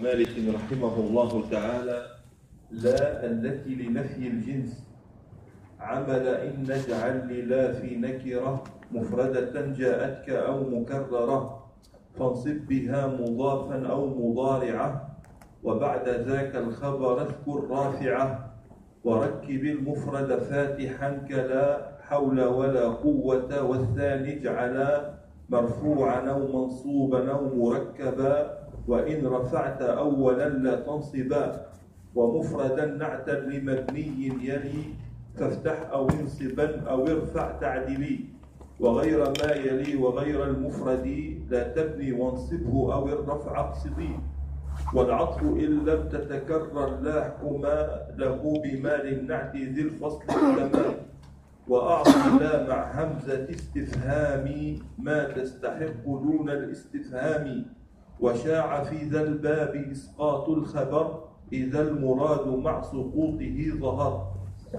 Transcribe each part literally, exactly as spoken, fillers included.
مالك رحمه الله تعالى: لا التي لنفي الجنس. عمل إن نجعل للا في نكرة مفردة جاءتك أو مكررة، فانصب بها مضافا أو مضارعة، وبعد ذاك الخبر اذكر رافعة، وركب المفرد فاتحا كلا حول ولا قوة، والثاني اجعلا مرفوعا أو منصوبا أو مركبا، وإن رفعت أولا لا تنصبا، ومفردا نعتا لمبني يلي، فافتح أو انصبا أو ارفع تعدلي، وغير ما يلي وغير المفرد لا تبني وانصبه أو الرفع اقصدي، والعطف إن لم تتكرر لا حكما له بمال النعت ذي الفصل التمام، وأعطي لا مع همزة استفهام ما تستحق دون الاستفهام، وشاع في ذا الباب إسقاط الخبر إذا المراد مع سقوطه ظهر.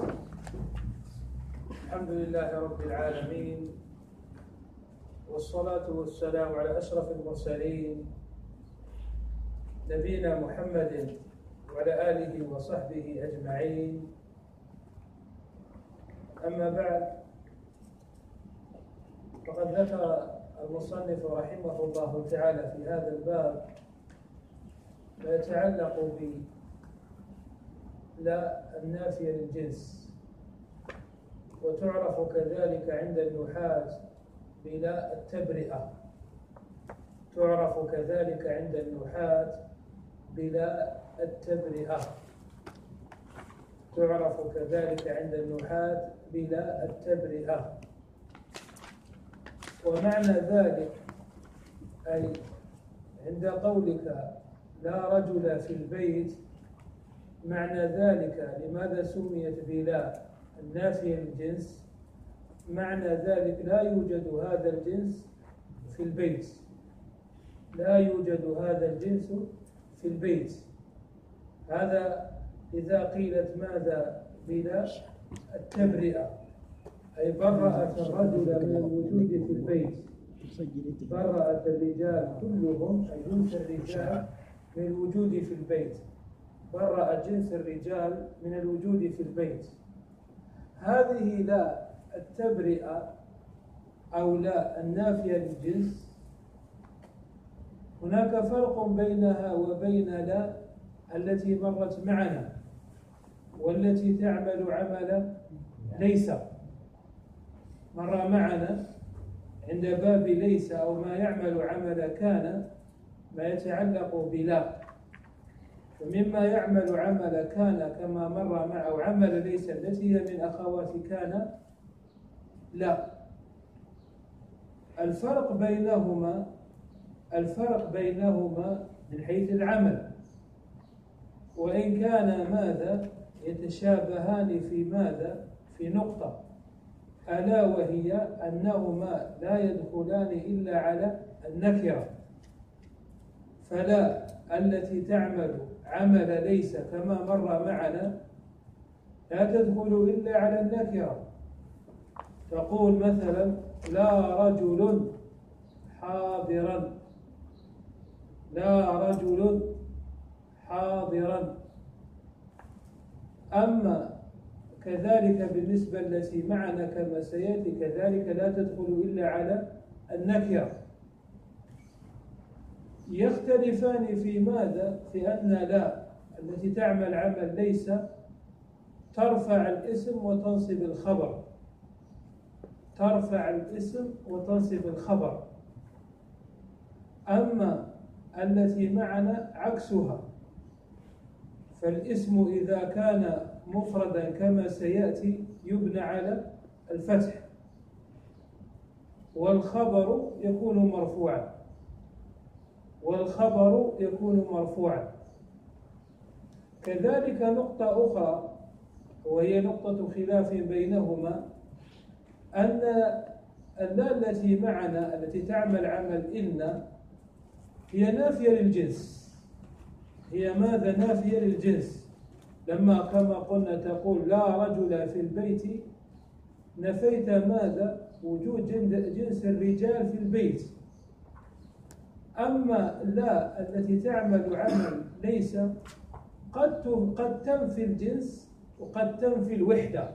الحمد لله رب العالمين، والصلاة والسلام على أشرف المرسلين نبينا محمد وعلى آله وصحبه أجمعين. أما بعد، فقد ذكر المصنف رحمه الله تعالى في هذا الباب ما يتعلق ب لا النافية للجنس، وتعرف كذلك عند النحاة بلا التبرئة، تعرف كذلك عند النحاة بلا التبرئة، تعرف كذلك عند النحاة بلا التبرئة. ومعنى ذلك أي عند قولك لا رجل في البيت، معنى ذلك لماذا سميت بلا النافية للجنس؟ معنى ذلك لا يوجد هذا الجنس في البيت، لا يوجد هذا الجنس في البيت. هذا إذا قيلت ماذا بلا التبرئة، أي برأت الرجل من الوجود في البيت، برأت الرجال كلهم أي جنس الرجال من الوجود في البيت، برأت جنس الرجال من الوجود في البيت. هذه لا التبرئة أو لا النافية للجنس، هناك فرق بينها وبين لا التي مرت معنا والتي تعمل عمل ليس. مر معنا عند باب ليس أو ما يعمل عمل كان ما يتعلق بلا، ومما يعمل عمل كان كما مر مع أو عمل ليس التي هي من أخوات كان لا. الفرق بينهما الفرق بينهما من حيث العمل، وإن كان ماذا يتشابهان في ماذا في نقطة، ألا وهي أنهما لا يدخلان إلا على النكرة. فلا التي تعمل عمل ليس كما مر معنا لا تدخل إلا على النكرة. تقول مثلا لا رجل حاضرا، لا رجل حاضرا. أما كذلك بالنسبة التي معنا كما سيأتي كذلك لا تدخل إلا على النكرة. يختلفان في ماذا؟ في أن لا التي تعمل عمل ليس ترفع الاسم وتنصب الخبر، ترفع الاسم وتنصب الخبر. أما التي معنا عكسها، فالاسم إذا كان مفردا كما سيأتي يبنى على الفتح، والخبر يكون مرفوعا، والخبر يكون مرفوعا. كذلك نقطة أخرى وهي نقطة خلاف بينهما، أن اللا التي معنا التي تعمل عمل إن هي نافية للجنس، هي ماذا؟ نافية للجنس. لما كما قلنا تقول لا رجل في البيت، نفيت ماذا؟ وجود جنس الرجال في البيت. أما لا التي تعمل عمل ليس قد قد تنفي الجنس وقد تنفي الوحدة.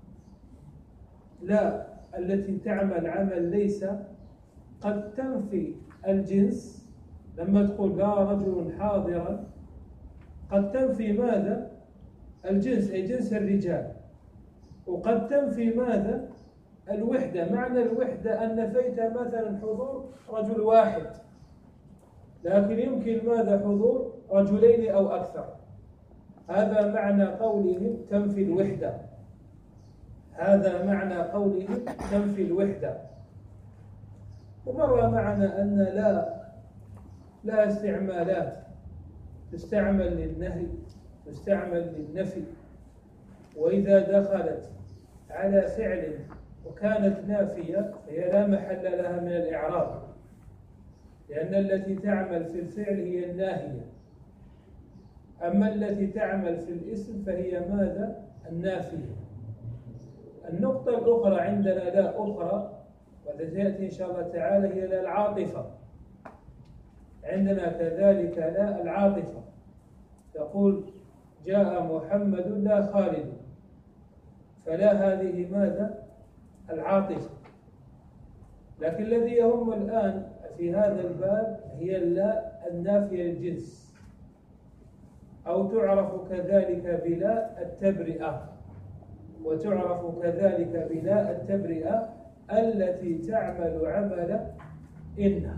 لا التي تعمل عمل ليس قد تنفي الجنس، لما تقول لا رجل حاضرا قد تنفي ماذا؟ الجنس أي جنس الرجال، وقد تنفي ماذا؟ الوحدة. معنى الوحدة أن نفيت مثلا حضور رجل واحد، لكن يمكن ماذا؟ حضور رجلين أو أكثر. هذا معنى قولهم تنفي الوحدة. هذا معنى قولهم تنفي الوحدة. ومر معنا أن لا لا استعمالات، تستعمل للنهي، تستعمل للنفي، وإذا دخلت على فعل وكانت نافية فهي لا محل لها من الإعراب، لأن التي تعمل في الفعل هي الناهية، أما التي تعمل في الاسم فهي ماذا؟ النافية. النقطة الأخرى عندنا لا أخرى وتأتي إن شاء الله تعالى هي لا العاطفة. عندنا كذلك لا العاطفة، تقول جاء محمد لا خالد، فلا هذه ماذا؟ العاطفة. لكن الذي يهم الآن في هذا الباب هي اللا النافية للجنس، أو تعرف كذلك بلا التبرئة، وتعرف كذلك بلا التبرئة التي تعمل عمل إن.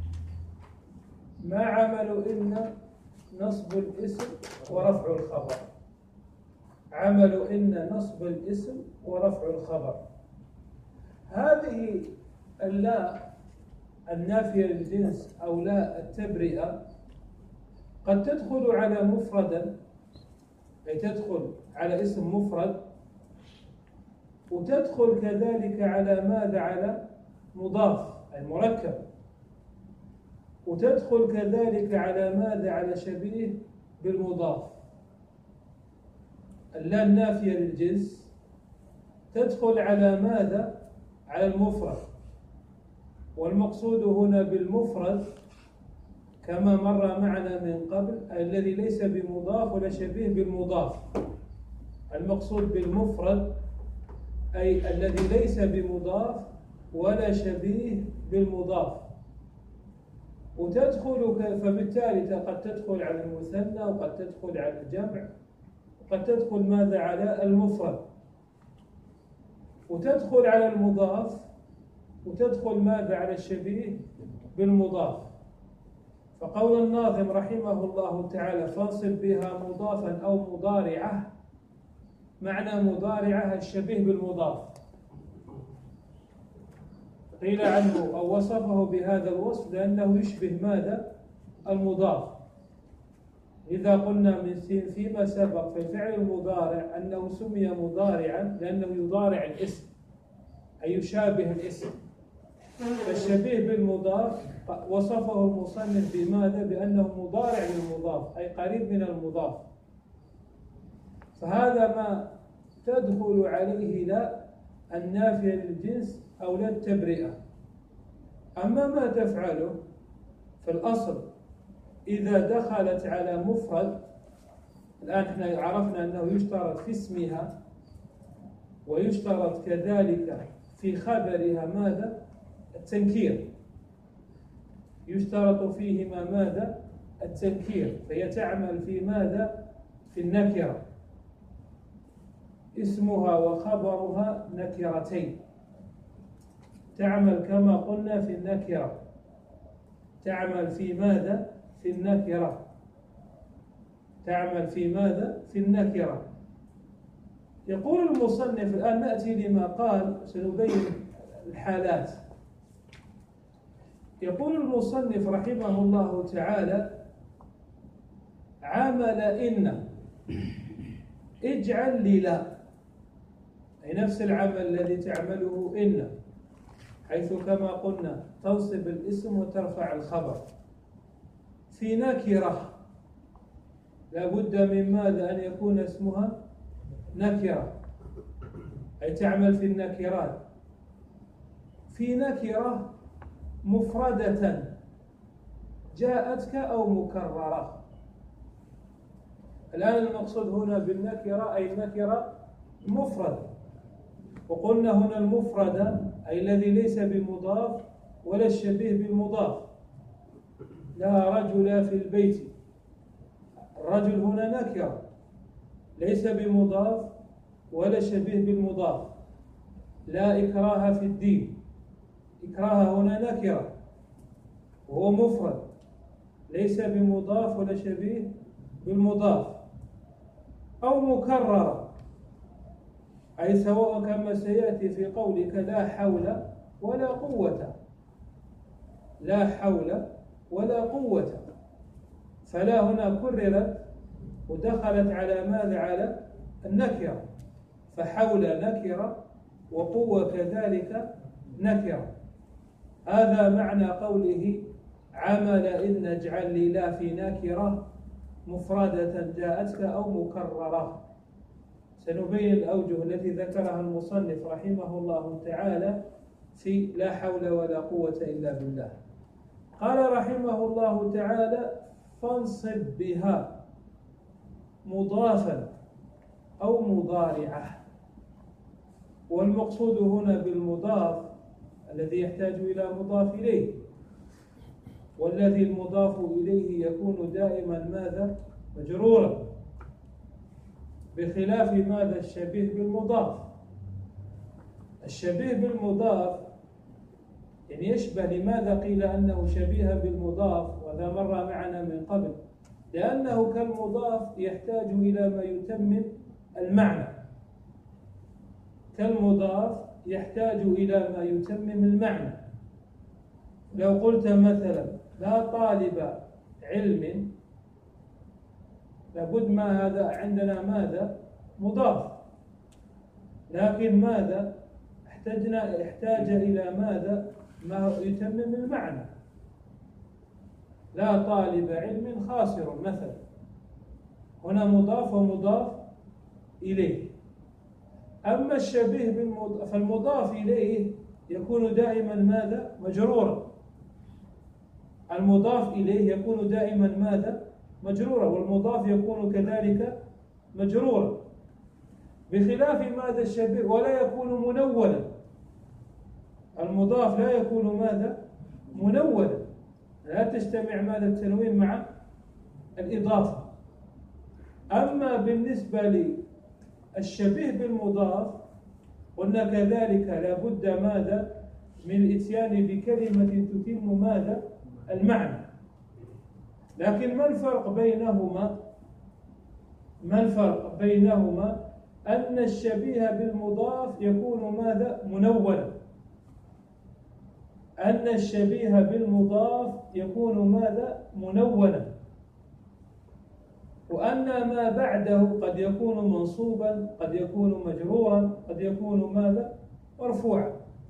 ما عمل إن؟ نصب الاسم ورفع الخبر. عمل إن نصب الاسم ورفع الخبر. هذه اللا النافية للجنس أو لا التبرئة قد تدخل على مفردا، أي تدخل على اسم مفرد، وتدخل كذلك على ماذا؟ على مضاف أي مركب، وتدخل كذلك على ماذا؟ على شبيه بالمضاف. اللا النافية للجنس تدخل على ماذا؟ على المفرد، والمقصود هنا بالمفرد كما مر معنا من قبل الذي ليس بمضاف ولا شبيه بالمضاف. المقصود بالمفرد أي الذي ليس بمضاف ولا شبيه بالمضاف. وتدخل فبالتالي قد تدخل على المثنى وقد تدخل على الجمع وقد تدخل ماذا؟ على المفرد، وتدخل على المضاف وتدخل ماذا؟ على الشبيه بالمضاف. فقول الناظم رحمه الله تعالى فانصب بها مضافا أو مضارعة، معنى مضارعة الشبيه بالمضاف. قيل عنه أو وصفه بهذا الوصف لأنه يشبه ماذا؟ المضاف. إذا قلنا من فيما سبق في الفعل المضارع أنه سمي مضارعا لأنه يضارع الاسم أي يشابه الاسم، فالشبيه بالمضاف وصفه المصنف بماذا؟ بأنه مضارع للمضاف أي قريب من المضاف. فهذا ما تدخل عليه لا النافية للجنس أو لا التبرئة. أما ما تفعله في الأصل إذا دخلت على مفرد، الآن احنا عرفنا أنه يشترط في اسمها ويشترط كذلك في خبرها ماذا؟ التنكير. يشترط فيهما ماذا؟ التنكير، فهي تعمل في ماذا؟ في النكرة. اسمها وخبرها نكرتين، تعمل كما قلنا في النكرة، تعمل في ماذا؟ في النكرة، تعمل في ماذا؟ في النكرة. يقول المصنف الآن نأتي لما قال، سنبين الحالات. يقول المصنف رحمه الله تعالى عمل إن اجعل لي لا، أي نفس العمل الذي تعمله إن، حيث كما قلنا تنصب الاسم وترفع الخبر. في نكرة لابد من ماذا؟ أن يكون اسمها نكرة أي تعمل في النكرات. في نكرة مفردة جاءتك أو مكررة. الآن المقصود هنا بالنكرة أي النكرة مفردة، وقلنا هنا المفردة أي الذي ليس بمضاف ولا الشبيه بالمضاف. لا رجل في البيت، الرجل هنا نكرة ليس بمضاف ولا شبيه بالمضاف. لا إكراه في الدين، إكراه هنا نكرة وهو مفرد ليس بمضاف ولا شبيه بالمضاف. أو مكررة أي سواء كما سيأتي في قولك لا حول ولا قوة، لا حول ولا قوة، فلا هنا كررت ودخلت على ماذا؟ على النكرة، فحول نكرة وقوة كذلك نكرة. هذا معنى قوله عمل إذ نجعل لي لا في نكرة مفردة جاءتك أو مكررة. سنبين الأوجه التي ذكرها المصنف رحمه الله تعالى في لا حول ولا قوة إلا بالله. قال رحمه الله تعالى فانصب بها مضافا أو مضارعة. والمقصود هنا بالمضاف الذي يحتاج إلى مضاف إليه، والذي المضاف إليه يكون دائما ماذا؟ مجرورا، بخلاف ماذا؟ الشبيه بالمضاف. الشبيه بالمضاف يعني يشبه. لماذا قيل أنه شبيه بالمضاف؟ وهذا مر معنا من قبل، لأنه كالمضاف يحتاج إلى ما يتمم المعنى. كالمضاف يحتاج إلى ما يتمم المعنى. لو قلت مثلا لا طالب علم، لابد ما هذا عندنا ماذا؟ مضاف، لكن ماذا؟ احتاجنا احتاج إلى ماذا؟ ما يتمم المعنى. لا طالب علم خاسر مثلا، هنا مضاف ومضاف إليه. أما الشبيه بالمضاف فالمضاف إليه يكون دائما ماذا؟ مجرورا. المضاف إليه يكون دائما ماذا؟ مجرورا، والمضاف يكون كذلك مجرورا، بخلاف ماذا؟ الشبيه ولا يكون منولا. المضاف لا يكون ماذا؟ منولا، لا تجتمع ماذا؟ التنوين مع الإضافة. أما بالنسبة للشبيه بالمضاف قلنا كذلك لابد ماذا؟ من الإتيان بكلمة تتم ماذا؟ المعنى. لكن ما الفرق بينهما؟ ما الفرق بينهما؟ أن الشبيه بالمضاف يكون ماذا؟ منولا. أن الشبيه بالمضاف يكون ماذا؟ منولا. وأن ما بعده قد يكون منصوبا، قد يكون مجرورا، قد يكون ماذا؟ مرفوعا.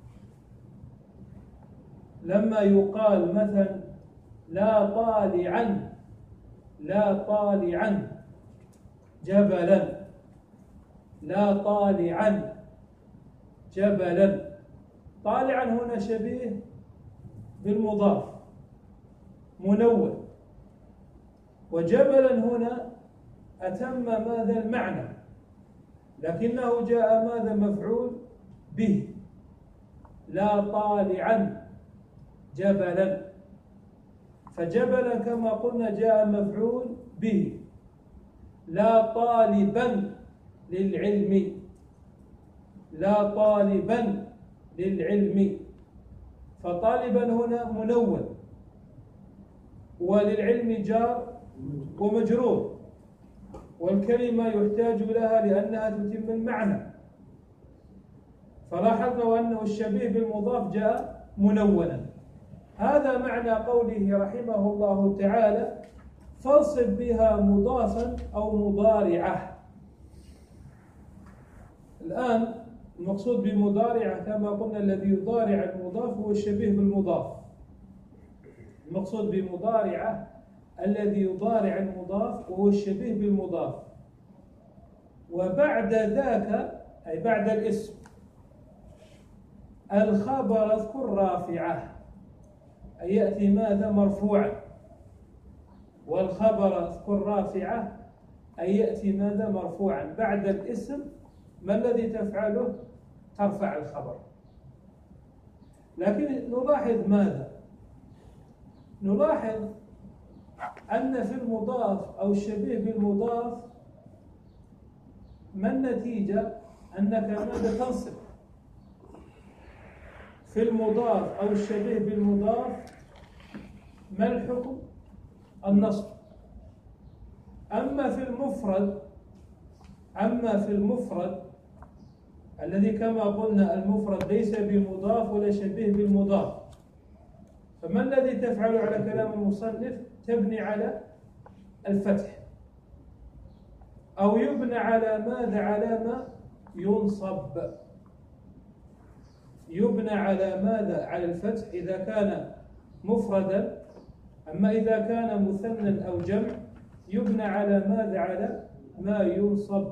لما يقال مثلا لا طالعا، لا طالعا جبلا، لا طالعا جبلا، طالعا هنا شبيه بالمضاف منون، وجبلا هنا أتم ماذا؟ المعنى، لكنه جاء ماذا؟ مفعول به. لا طالعا جبلا، فجبلا كما قلنا جاء مفعول به. لا طالبا للعلم، لا طالبا للعلم، فطالبا هنا منون، وللعلم جار ومجرور، والكلمة يحتاج لها لأنها تتم المعنى. فلاحظوا أنه الشبيه بالمضاف جاء منونا. هذا معنى قوله رحمه الله تعالى فانصب بها مضافا أو مضارعة. الآن المقصود بمضارعة كما قلنا الذي يضارع المضاف هو الشبيه بالمضاف. المقصود بمضارعة الذي يضارع المضاف وهو الشبيه بالمضاف. وبعد ذاك أي بعد الاسم الخبر اذكر رافعة، أي يأتي ماذا؟ مرفوعا. والخبر اذكر رافعة أي يأتي ماذا مرفوعا بعد الاسم. ما الذي تفعله؟ ترفع الخبر. لكن نلاحظ ماذا؟ نلاحظ أن في المضاف أو الشبيه بالمضاف ما النتيجة؟ أنك ماذا تنصب في المضاف أو الشبيه بالمضاف. ما الحكم؟ النصب. أما في المفرد أما في المفرد الذي كما قلنا المفرد ليس بمضاف ولا شبيه بالمضاف، فما الذي تفعل على كلام المصنف؟ تبني على الفتح أو يبنى على ماذا؟ على ما ينصب. يبنى على ماذا؟ على الفتح إذا كان مفردا. أما إذا كان مثنى أو جمع يبنى على ماذا؟ على ما ينصب.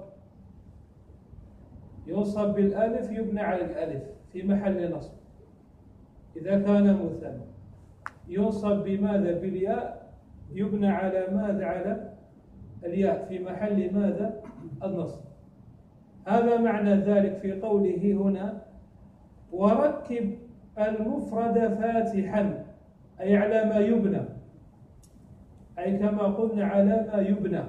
ينصب بالألف، يبنى على الألف في محل نصب إذا كان مثنى. ينصب بماذا؟ بالياء، يبنى على ماذا؟ على الياء في محل ماذا؟ النصب. هذا معنى ذلك في قوله هنا وركب المفرد فاتحا، أي على ما يبنى، أي كما قلنا على ما يبنى.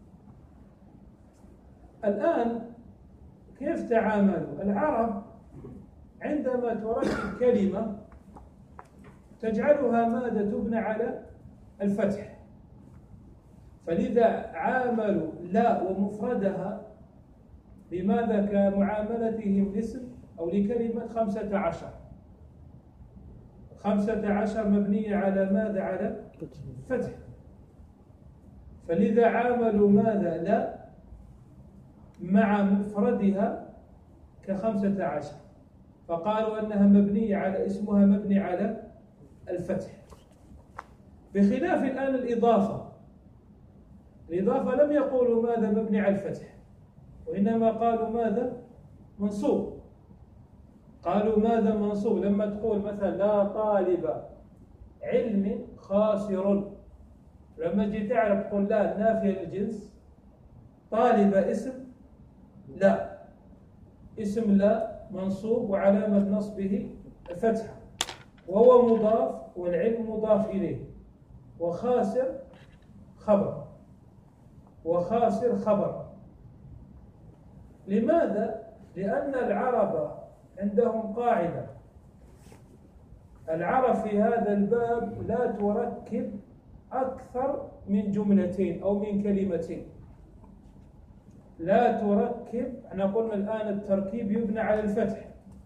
الآن كيف تعاملوا العرب عندما تركب كلمة تجعلها ماذا؟ تبنى على الفتح. فلذا عاملوا لا ومفردها بماذا؟ كمعاملتهم لاسم أو لكلمة خمسة عشر. خمسة عشر مبنية على ماذا؟ على فتح. فلذا عاملوا ماذا؟ لا مع مفردها كخمسة عشر، فقالوا أنها مبنية على اسمها مبني على الفتح. بخلاف الآن الإضافة. الإضافة لم يقولوا ماذا؟ مبني على الفتح، وإنما قالوا ماذا؟ منصوب. قالوا ماذا؟ منصوب. لما تقول مثلا لا طالب علم خاسر، لما تجي تعرف تقول لا نافية للجنس. طالب اسم لا، اسم لا منصوب وعلامة نصبه الفتحة، وهو مضاف والعلم مضاف إليه. وخاسر خبر، وخاسر خبر. لماذا؟ لأن العرب عندهم قاعدة. العرب في هذا الباب لا تركب أكثر من جملتين أو من كلمتين. لا تركب، احنا قلنا الآن التركيب يبنى على الفتح.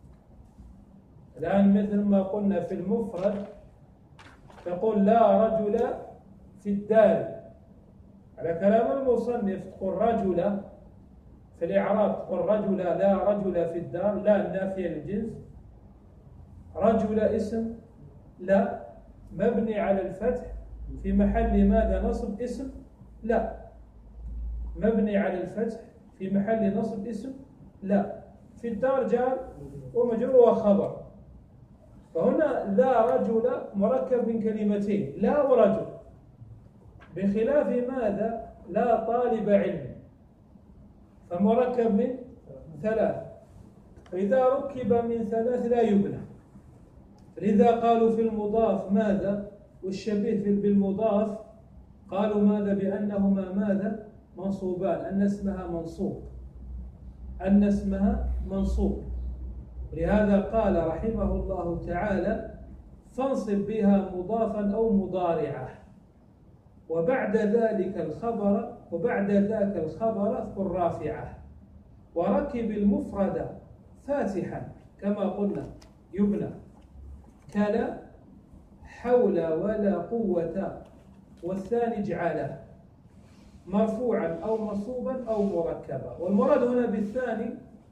الآن مثل ما قلنا في المفرد تقول لا رجل في الدار، على كلام المصنف تقول رجل في الإعراب، تقول رجل لا رجل في الدار، لا نافية للجنس. رجل اسم لا مبني على الفتح في محل ماذا؟ نصب اسم لا، مبني على الفتح في محل نصب اسم لا. في الدار جار ومجرور وخبر. فهنا لا رجل مركب من كلمتين لا ورجل، بخلاف ماذا؟ لا طالب علم فمركب من ثلاث. فإذا ركب من ثلاث لا يبنى. لذا قالوا في المضاف ماذا؟ والشبيه بالمضاف قالوا ماذا؟ بأنهما ماذا؟ منصوبان، أن اسمها منصوب، أن اسمها منصوب. لهذا قال رحمه الله تعالى فانصب بها مضافا أو مضارعة، وبعد ذلك الخبر وبعد ذاك الخبر اذكر رافعة، وركب المفرد فاتحا كما قلنا يبنى كلا حول ولا قوة، والثاني اجعله مرفوعا أو منصوبا أو مركبا. والمراد هنا بالثاني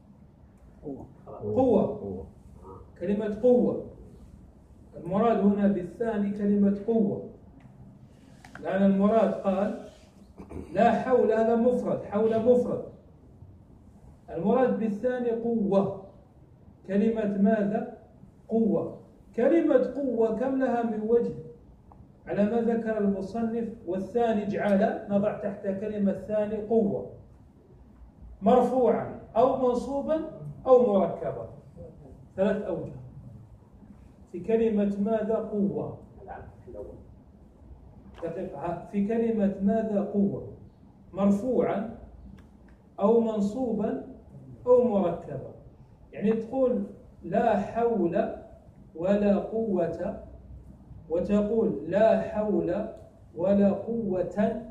قوة، كلمة قوة. المراد هنا بالثاني كلمة قوة، لأن المراد قال لا حول، هذا مفرد، حول مفرد. المراد بالثاني قوة، كلمة ماذا؟ قوة. كلمة قوة كم لها من وجه على ما ذكر المصنف. والثاني اجعل، نضع تحت كلمة ثاني قوة، مرفوعا أو منصوبا أو مركبا. ثلاث أوجه في كلمة ماذا قوة. في كلمة ماذا قوة، مرفوعا أو منصوبا أو مركبا. يعني تقول لا حول ولا قوة، وتقول لا حول ولا قوة،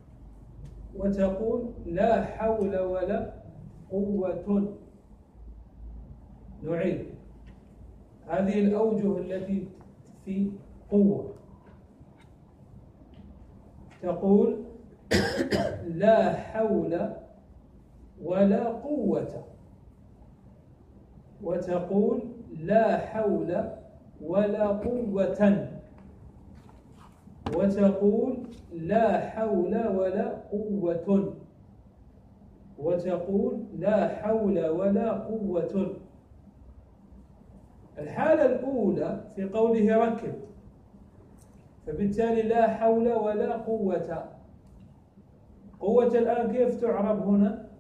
وتقول لا حول ولا قوة. نعيد هذه الأوجه التي في قوة. تقول لا حول ولا قوة، وتقول لا حول ولا قوة، وتقول لا حول ولا قوة، وتقول لا حول ولا قوة. الحالة الأولى في قوله ركب، فبالتالي لا حول ولا قوة. قوة الآن كيف تعرب هنا؟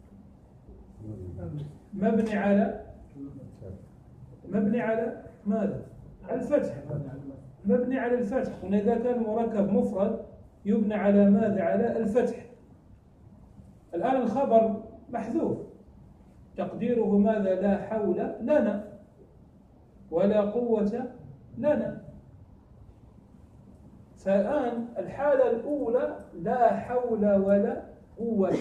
مبني على مبني على ماذا؟ الفتح. مبني على الفتح. هنا إذا كان مركب مفرد يبنى على ماذا؟ على الفتح. الآن الخبر محذوف، تقديره ماذا؟ لا حول لنا ولا قوة لنا. فالآن الحالة الأولى لا حول ولا قوة.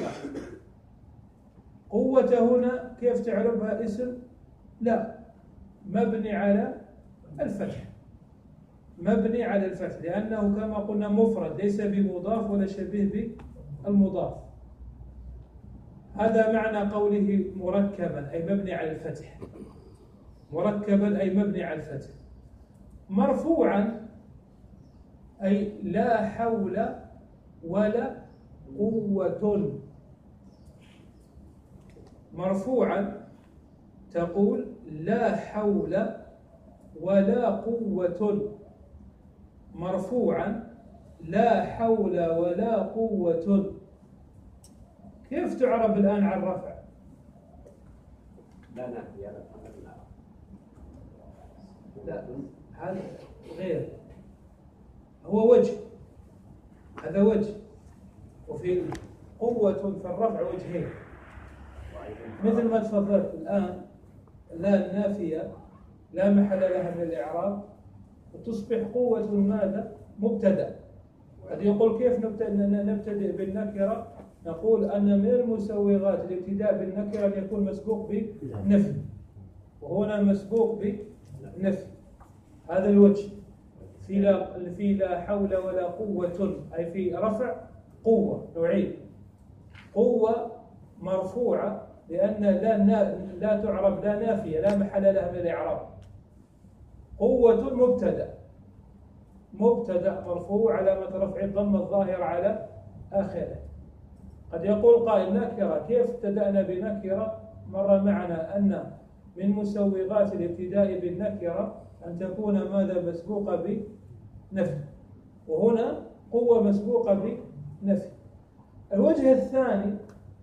قوة هنا كيف تعرفها؟ اسم لا، مبني على الفتح. مبني على الفتح لأنه كما قلنا مفرد، ليس بمضاف ولا شبيه بالمضاف. هذا معنى قوله مركبا أي مبني على الفتح. مركبا أي مبني على الفتح. مرفوعا أي لا حول ولا قوة. مرفوعا تقول لا حول ولا قوة. مرفوعا لا حول ولا قوة. كيف تعرب الآن عن الرفع؟ لا لا لا، هذا غير، هو وجه، هذا وجه. وفي قوة في الرفع وجهين، مثل ما تفضلت الآن لا النافية لا محل لها من الإعراب، وتصبح قوة ماذا؟ مبتدأ. قد يقول كيف نبتدئ بالنكرة؟ نقول أن من المسوغات الابتداء بالنكرة أن يكون مسبوق بنفي، وهنا مسبوق بنفي. هذا الوجه في لا في لا حول ولا قوة، أي في رفع قوة. نعيد قوة مرفوعة لأن لا لا تعرب لا نافية لا محل لها من الإعراب. قوة مبتدأ، مبتدأ مرفوع علامة رفع الضمة الظاهرة على آخره. قد يقول قائل نكرة، كيف ابتدأنا بنكرة؟ مر معنا أن من مسوغات الابتداء بالنكرة أن تكون ماذا؟ مسبوقة بنفي، وهنا قوة مسبوقة بنفي. الوجه الثاني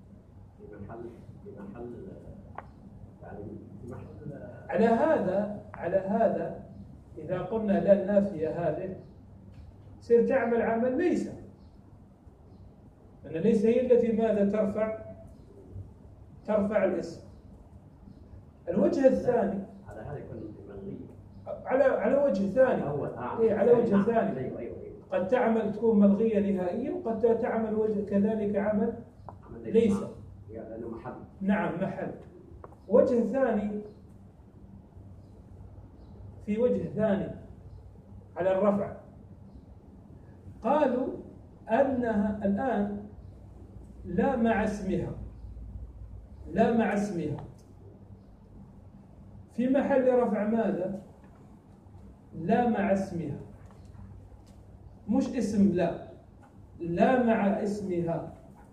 على هذا على هذا إذا قلنا لا النافية هذه تصير تعمل عمل ليس، أن ليس هي التي ماذا ترفع ترفع الاسم. الوجه الثاني على هذا يكون ملغي، على على وجه ثاني إيه على وجه ثاني قد تعمل تكون ملغية نهائيا، وقد تعمل وجه كذلك عمل ليس، لأنه محل. نعم محل. وجه ثاني في وجه ثاني على الرفع، قالوا أنها الآن لا مع اسمها، لا مع اسمها في محل رفع ماذا؟ لا مع اسمها، مش اسم لا، لا مع اسمها.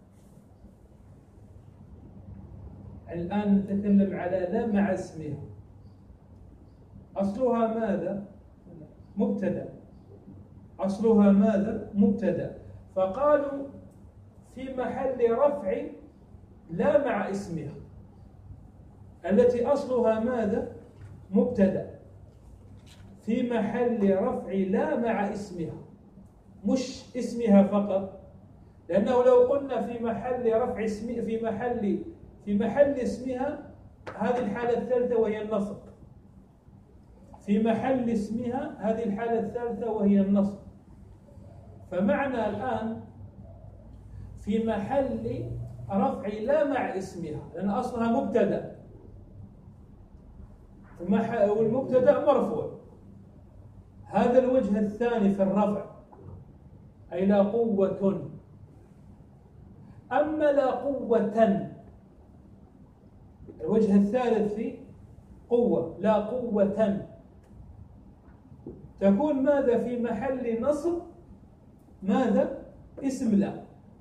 الآن نتكلم على لا مع اسمها. أصلها ماذا؟ مبتدأ، أصلها ماذا؟ مبتدأ. فقالوا في محل رفع لا مع اسمها، التي أصلها ماذا؟ مبتدأ، في محل رفع لا مع اسمها، مش اسمها فقط، لأنه لو قلنا في محل رفع اسم في محل في محل اسمها، هذه الحالة الثالثة وهي النصب. في محل اسمها هذه الحالة الثالثة وهي النصب. فمعنى الآن في محل رفع لا مع اسمها، لأن أصلها مبتدأ والمبتدأ مرفوع. هذا الوجه الثاني في الرفع، أي لا قوة. أما لا قوة، الوجه الثالث في قوة، لا قوة، تكون ماذا؟ في محل نصب ماذا؟ اسم لا،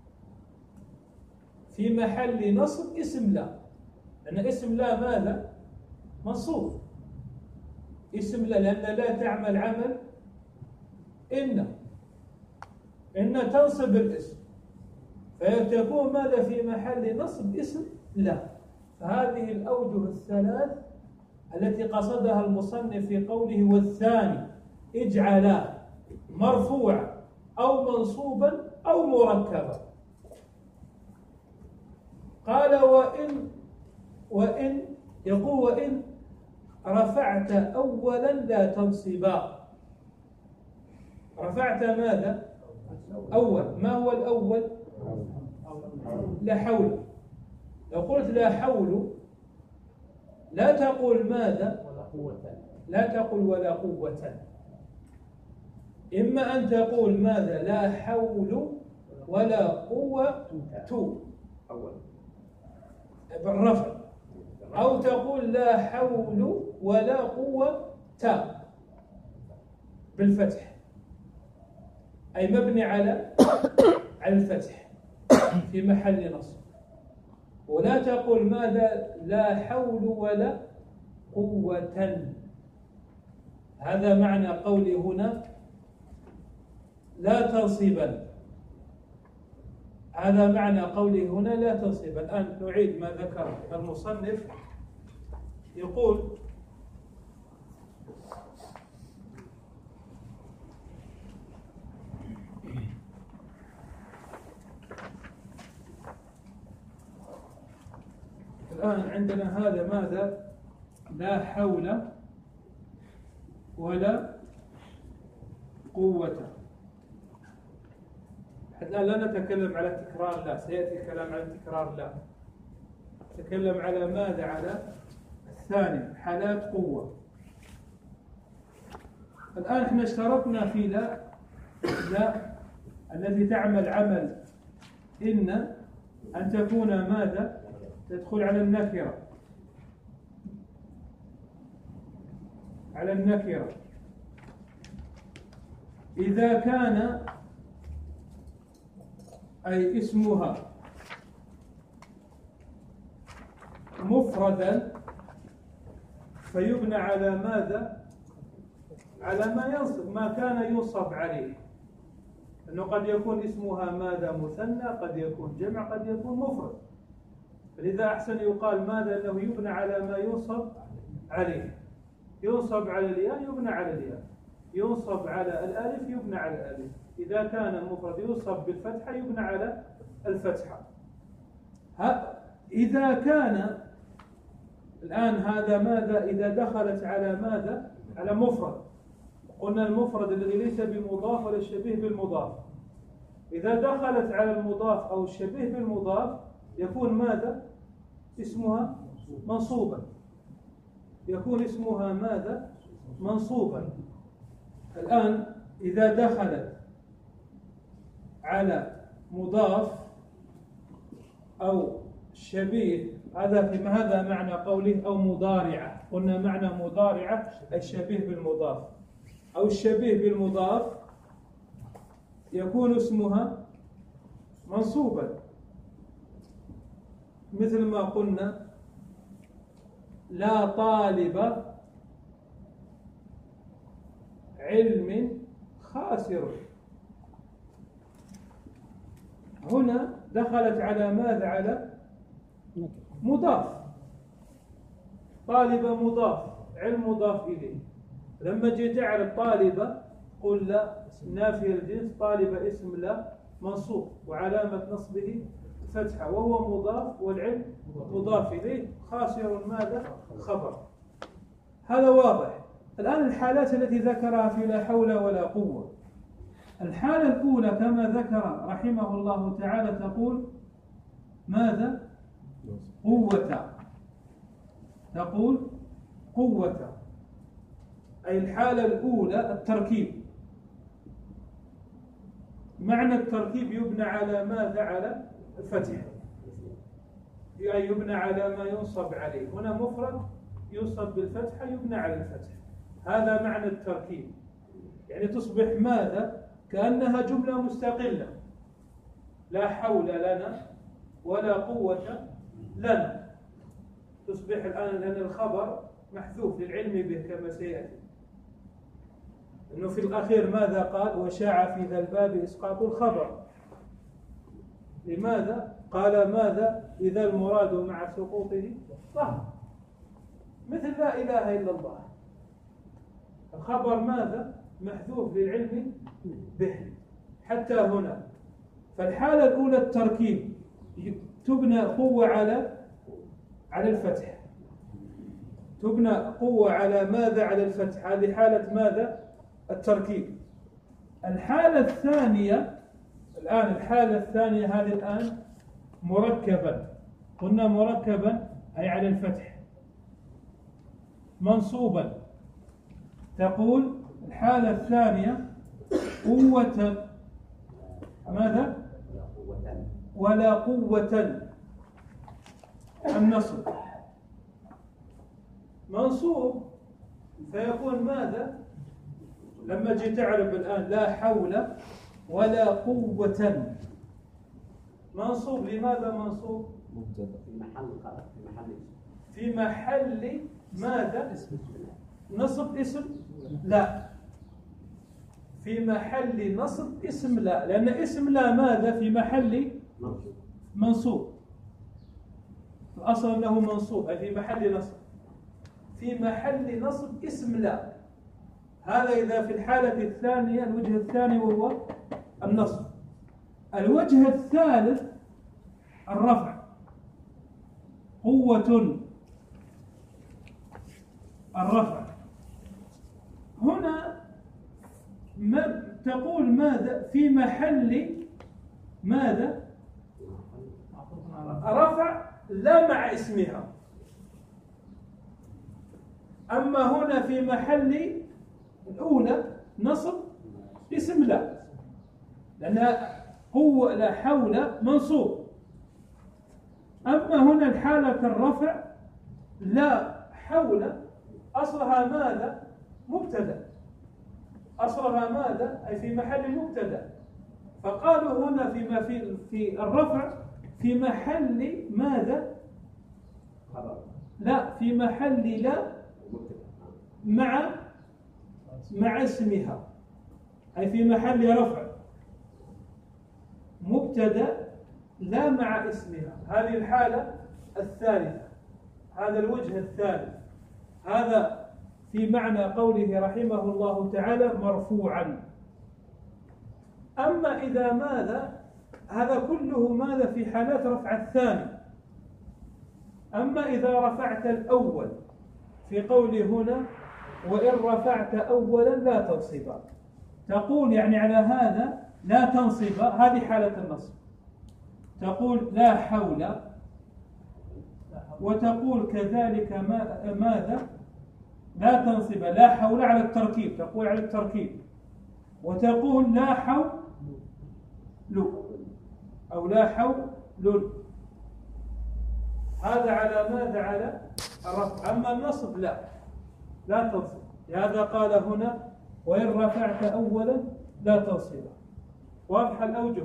في محل نصب اسم لا، لأن اسم لا ماذا؟ منصوب. اسم لا لأن لا تعمل عمل إن إن تنصب الاسم، فيكون ماذا؟ في محل نصب اسم لا. فهذه الأوجه الثلاث التي قصدها المصنف في قوله والثاني اجعلا مرفوعا أو منصوبا أو مركبا. قال وإن وإن يقول وإن رفعت أولا لا تنصبا. رفعت ماذا؟ أول. ما هو الأول؟ لا حول. لو قلت لا حول لا تقول ماذا؟ لا تقول ولا قوة، إما أن تقول ماذا؟ لا حول ولا قوة بالرفع، أو تقول لا حول ولا قوة بالفتح، أي مبني على على الفتح في محل نصب. ولا تقول ماذا؟ لا حول ولا قوة. هذا معنى قولي هنا لا تنصبا. هذا معنى قولي هنا لا تنصبا. الآن نعيد ما ذكر المصنف. يقول الآن عندنا هذا ماذا؟ لا حول ولا قوة. الآن لا نتكلم على تكرار لا، سيأتي الكلام على تكرار لا. نتكلم على ماذا؟ على الثاني، حالات قوة. الآن احنا اشترطنا في لا لا التي تعمل عمل إن أن تكون ماذا؟ تدخل على النكرة، على النكرة إذا كان أي اسمها مفردا فيبنى على ماذا؟ على ما ينصب، ما كان ينصب عليه. أنه قد يكون اسمها ماذا؟ مثنى، قد يكون جمع، قد يكون مفرد. فلذا أحسن يقال ماذا؟ أنه يبنى على ما ينصب عليه. ينصب على الياء يبنى على الياء، ينصب على الألف يبنى على الألف. إذا كان المفرد ينصب بالفتحة يبنى على الفتحة. إذا كان الآن هذا ماذا؟ إذا دخلت على ماذا؟ على مفرد. قلنا المفرد الذي ليس بمضاف ولا الشبيه بالمضاف، إذا دخلت على المضاف أو الشبيه بالمضاف يكون ماذا؟ اسمها منصوبا. يكون اسمها ماذا؟ منصوبا. الآن إذا دخلت على مضاف أو شبيه، هذا في هذا معنى قوله أو مضارعة. قلنا معنى مضارعة الشبيه بالمضاف أو الشبيه بالمضاف يكون اسمها منصوبا، مثل ما قلنا لا طالب علم خاسر. هنا دخلت على ماذا؟ على مضاف. طالبة مضاف، علم مضاف إليه. لما جيت تعرف طالبة قل لا نافي الجنس، طالبة اسم لا منصوب وعلامة نصبه فتحة وهو مضاف والعلم مضاف إليه. خاسر ماذا؟ خبر. هذا واضح. الآن الحالات التي ذكرها في لا حول ولا قوة. الحالة الأولى كما ذكر رحمه الله تعالى تقول ماذا؟ قوة. تقول قوة، أي الحالة الأولى التركيب. معنى التركيب يبنى على ماذا؟ على الفتح، أي يبنى على ما ينصب عليه. هنا مفرد ينصب بالفتحة يبنى على الفتح. هذا معنى التركيب، يعني تصبح ماذا؟ كأنها جملة مستقلة. لا حول لنا ولا قوة لنا. تصبح الآن لأن الخبر محذوف للعلم به كما سيأتي. إنه في الأخير ماذا قال؟ وشاع في ذا الباب إسقاط الخبر. لماذا؟ قال ماذا؟ إذا المراد مع سقوطه ظهر، مثل لا إله إلا الله. الخبر ماذا؟ محذوف للعلم به حتى هنا. فالحالة الأولى التركيب، تبنى قوة على على الفتح، تبنى قوة على ماذا؟ على الفتح. هذه حالة ماذا؟ التركيب. الحالة الثانية الآن، الحالة الثانية هذه الآن مركبا. قلنا مركبا أي على الفتح منصوبا. تقول الحالة الثانية قوة ماذا؟ ولا قوة. النصب منصوب، فيكون ماذا؟ لما جيت تعرف الآن لا حول ولا قوة منصوب. لماذا منصوب؟ في محل في محل في محل ماذا؟ نصب اسم لا. في محل نصب اسم لا، لأن اسم لا ماذا؟ في محل منصوب. الأصل أنه منصوب أي في محل نصب. في محل نصب اسم لا. هذا إذا في الحالة الثانية الوجه الثاني وهو النصب. الوجه الثالث الرفع. قوة الرفع. هنا ما تقول ماذا؟ في محل ماذا؟ رفع لا مع اسمها. أما هنا في محل الأولى نصب اسم لا، لأنها قوة لا حول منصوب. أما هنا الحالة الرفع لا حول أصلها ماذا؟ مبتدأ. أصلها ماذا؟ أي في محل مبتدأ. فقالوا هنا فيما في في الرفع في محل ماذا؟ لا، في محل لا مع مع اسمها، أي في محل رفع مبتدأ لا مع اسمها. هذه الحالة الثالثة، هذا الوجه الثالث. هذا في معنى قوله رحمه الله تعالى مرفوعا. أما إذا ماذا؟ هذا كله ماذا؟ في حالات رفع الثاني. أما إذا رفعت الأول في قوله هنا وإن رفعت أولا لا تنصبا، تقول يعني على هذا لا تنصب. هذه حالة النصب. تقول لا حول، وتقول كذلك ما ماذا؟ لا تنصب لا حول على التركيب، تقول على التركيب. وتقول لا حول أو لا حول. هذا على ماذا؟ على الرفع. أما النصب لا لا تنصب. لهذا قال هنا وإن رفعت أولا لا تنصب. واضح الأوجه؟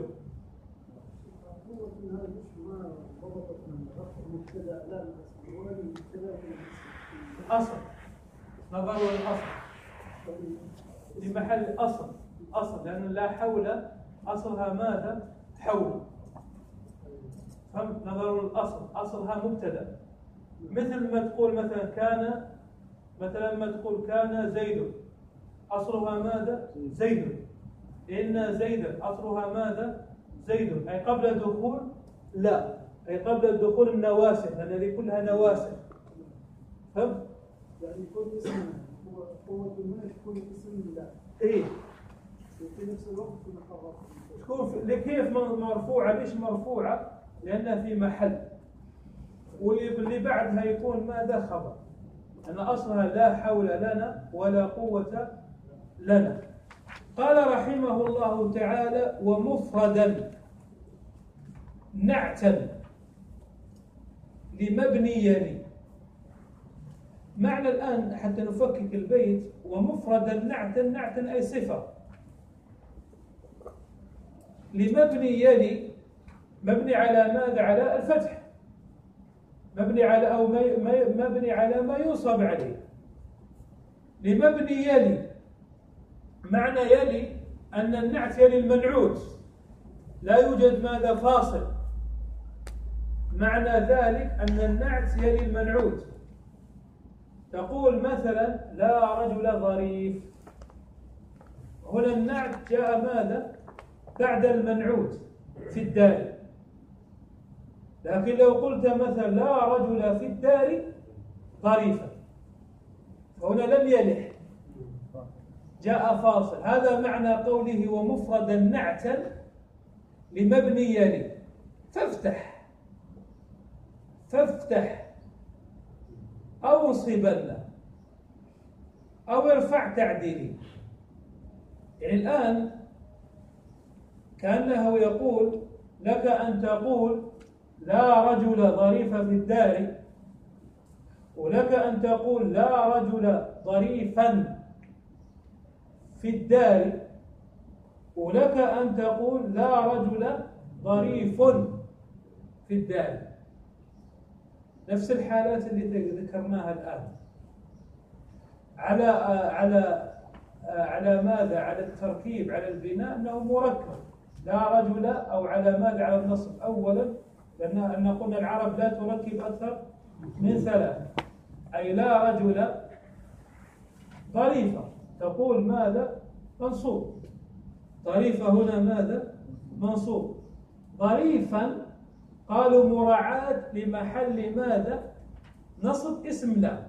الأصل نظر الأصل في محل أصل الأصل، لأن لا حول أصلها ماذا؟ حول. فهمت؟ نظر الأصل، أصلها مبتدأ. مثل ما تقول مثلا كان، مثلا ما تقول كان زيد، أصلها ماذا؟ زيد. إن زيدا أصلها ماذا؟ زيد، أي قبل الدخول لا، أي قبل الدخول النواسخ، لأن هذه كلها نواسخ. فهمت؟ يعني يكون اسم هو قوة ما يكون اسم لا. إيه. وفي نفس الوقت في محرك. تكون كيف مرفوعة؟ ليش مرفوعة؟ لأنها في محل، واللي بعدها يكون ماذا؟ خبر. أن أصلها لا حول لنا ولا قوة لنا. قال رحمه الله تعالى: ومفردا نعتا لمبنيين. معنى الآن حتى نفكك البيت: ومفردا نعتا، نعتا أي صفة لمبنيين، مبني على ماذا؟ على الفتح، مبني على أو مبني على ما ينصب عليه. لمبني يلي، معنى يلي أن النعت يلي المنعوت، لا يوجد ماذا؟ فاصل. معنى ذلك أن النعت يلي المنعوت. تقول مثلا: لا رجل ظريف. هنا النعت جاء ماذا؟ بعد المنعوت في الدار. لكن لو قلت مثلا: لا رجل في الدار ظريفا، فهنا لم يلح، جاء فاصل. هذا معنى قوله: ومفردا نعتا لمبني يلي. فافتح، فافتح أو انصبن أو ارفع تعديلي. يعني الآن كأنه يقول لك أن تقول: لا رجل ظريف في الدار، ولك أن تقول: لا رجل ظريفا في الدار، ولك أن تقول: لا رجل ظريف في الدار. نفس الحالات اللي ذكرناها الآن. على على على ماذا؟ على التركيب، على البناء، أنه مركب. لا رجل، أو على ماذا؟ على النصب أولا، لأن قلنا العرب لا تركب أكثر من ثلاث. أي لا رجل ظريفة، تقول ماذا؟ منصوب. ظريفة هنا ماذا؟ منصوب. ظريفا قالوا مراعاة لمحل ماذا؟ نصب اسم لا.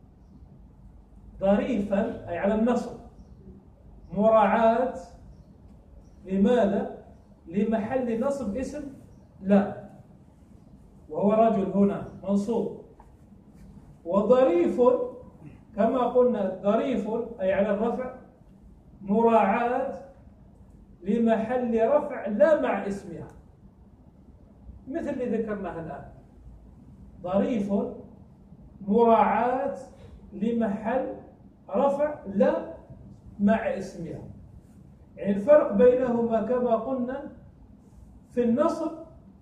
ظريفا أي على النصب، مراعاة لماذا؟ لمحل نصب اسم لا، وهو رجل هنا منصوب. وظريف كما قلنا ظريف أي على الرفع، مراعاة لمحل رفع لا مع اسمها، مثل اللي ذكرناها الآن. ظريف مراعاة لمحل رفع لا مع اسمها. يعني الفرق بينهما كما قلنا في النصب.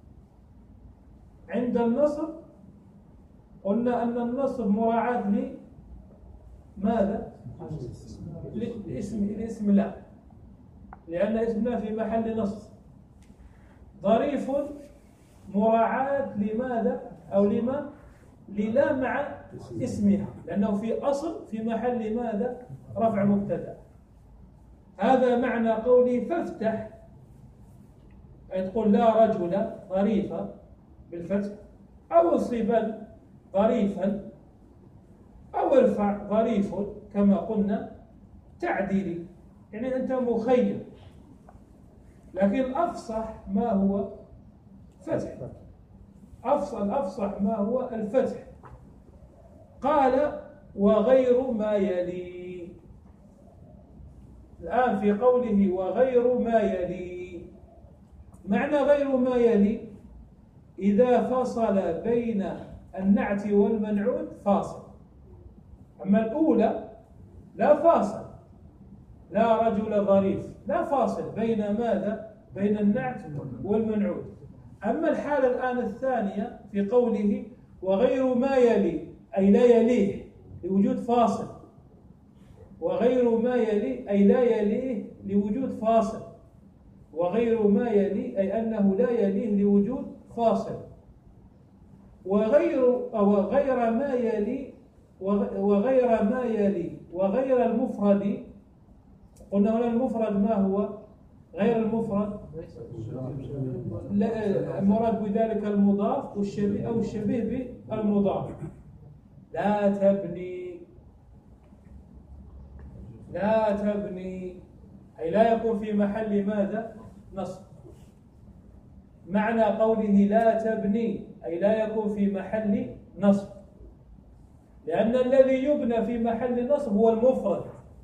عند النصب قلنا أن النصب مراعاة لي ماذا؟ الاسم الاسم لا، لأن اسمنا في محل نصب. ظريف مراعاة لماذا؟ أو لما؟ للا مع اسمها، لأنه في أصل في محل ماذا؟ رفع مبتدأ. هذا معنى قولي: فافتح، أي تقول: لا رجل ظريفا بالفتح، أو انصبا ظريفا، أو ارفع ظريف كما قلنا تعديلي. يعني أنت مخير، لكن الأفصح ما هو؟ فتح. أفصح الأفصح ما هو؟ الفتح. قال: وغير ما يلي. الآن في قوله: وغير ما يلي، معنى غير ما يلي إذا فصل بين النعت والمنعوت فاصل. أما الأولى لا فاصل، لا رجل ظريف، لا فاصل بين ماذا؟ بين النعت والمنعوت. أما الحالة الآن الثانية في قوله: وغير ما يلي، أي لا يليه لوجود فاصل. وغير ما يلي أي لا يليه لوجود فاصل، وغير ما يلي أي أنه لا يليه لوجود فاصل، وغير أو غير ما يلي وغير ما يلي وغير المفرد. قلنا هنا المفرد ما هو؟ غير المفرد لا، المراد بذلك المضاف والشبيه أو الشبيه بالمضاف. لا تبني، لا تبني أي لا يكون في محل ماذا؟ نصب. معنى قوله لا تبني أي لا يكون في محل نصب، لأن الذي يبنى في محل نصب هو المفرد،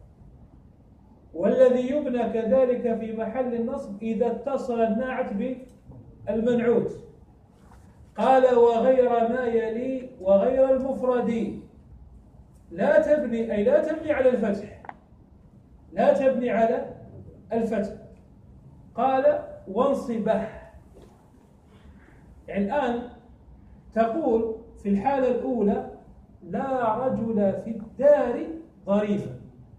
والذي يبنى كذلك في محل النصب إذا اتصل الناعت بالمنعوت. قال وغير ما يلي وغير المفرد. لا تبني أي لا تبني على الفتح، لا تبني على الفتح. قال وانصبه، يعني الآن تقول في الحالة الأولى لا رجل في الدار ظريفا.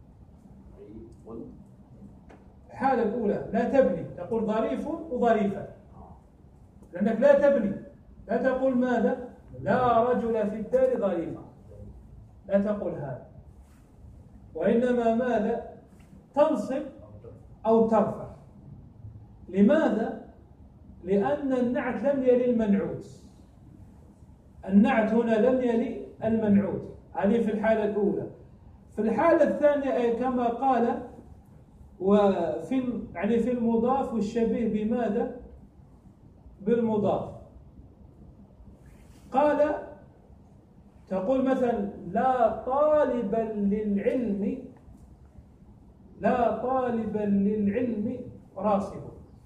الحالة الأولى لا تبني، تقول ظريف وظريفا، لأنك لا تبني، لا تقول ماذا؟ لا رجل في الدار ظريفا، لا تقول هذا، وإنما ماذا؟ تنصب أو ترفع. لماذا؟ لأن النعت لم يلي المنعوت، النعت هنا لم يلي المنعوت، هذه في الحالة الأولى. في الحالة الثانية كما قال وفي يعني في المضاف والشبيه بماذا؟ بالمضاف. قال تقول مثلا لا طالبا للعلم، لا طالبا للعلم راسب،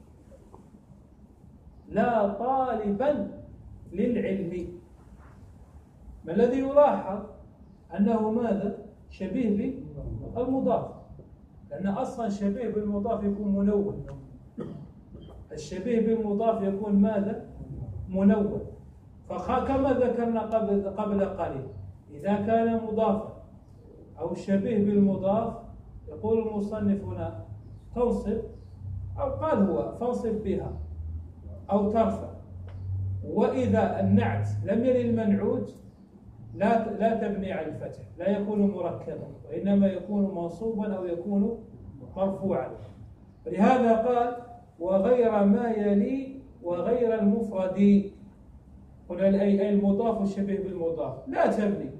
لا طالبا للعلم. ما الذي يلاحظ؟ أنه ماذا؟ شبيه بالمضاف، لأن أصلا شبيه بالمضاف يكون منون، الشبيه بالمضاف يكون ماذا؟ منون. فكما ذكرنا قبل قبل قليل، إذا كان مضافا أو شبيه بالمضاف يقول المصنف هنا تنصب، أو قال هو فانصب بها أو ترفع. وإذا النعت لم يلي المنعوت لا لا تبني على الفتح، لا يكون مركبا، وإنما يكون منصوبا أو يكون مرفوعا. لهذا قال وغير ما يلي وغير المفرد. قلنا أي المضاف والشبيه بالمضاف لا تبني.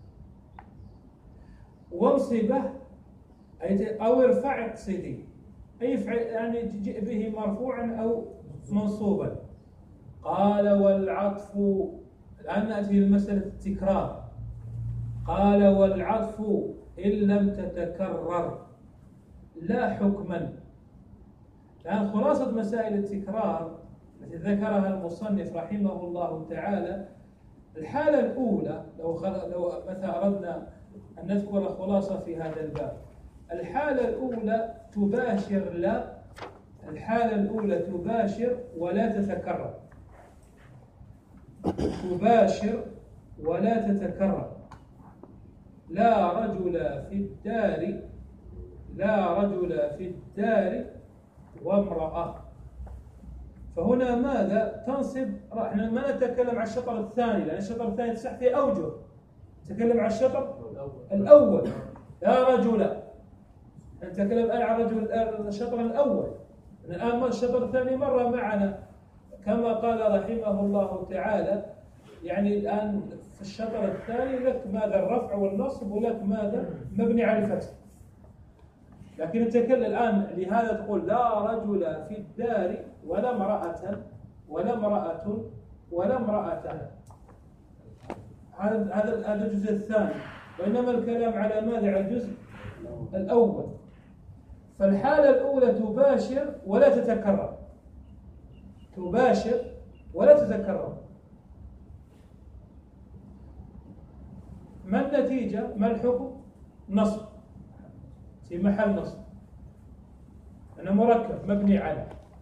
وانصبه أو ارفع اقصدي، أي يعني جئ به مرفوعا أو منصوبا. قال والعطف، الآن نأتي لمسألة التكرار. قال والعطف إن لم تتكرر لا حكما. الآن خلاصة مسائل التكرار التي ذكرها المصنف رحمه الله تعالى، الحالة الأولى لو لو مثلا أردنا أن نذكر خلاصة في هذا الباب، الحالة الأولى تباشر لا، الحالة الأولى تباشر ولا تتكرر، تباشر ولا تتكرر. لا رجل في الدار، لا رجل في الدار وامرأة. فهنا ماذا؟ تنصب. احنا ما نتكلم عن الشطر الثاني، لأن الشطر الثاني تصح فيه أوجه، نتكلم عن الشطر الأول. لا رجل، نتكلم الآن عن رجل الشطر الأول. الآن الشطر الثاني مر معنا كما قال رحمه الله تعالى، يعني الآن في الشطر الثاني لك ماذا؟ الرفع والنصب، ولك ماذا؟ مبني على الفتح. لكن نتكلم الآن لهذا تقول لا رجل في الدار ولا امرأة ولا امرأة ولا امرأتان. هذا هذا هذا الجزء الثاني، وإنما الكلام على ماذا؟ على الجزء الأول. فالحالة الأولى تباشر ولا تتكرر، تباشر ولا تتكرر. ما النتيجة؟ ما الحكم؟ نصب في محل نصب، أنا مركب مبني على،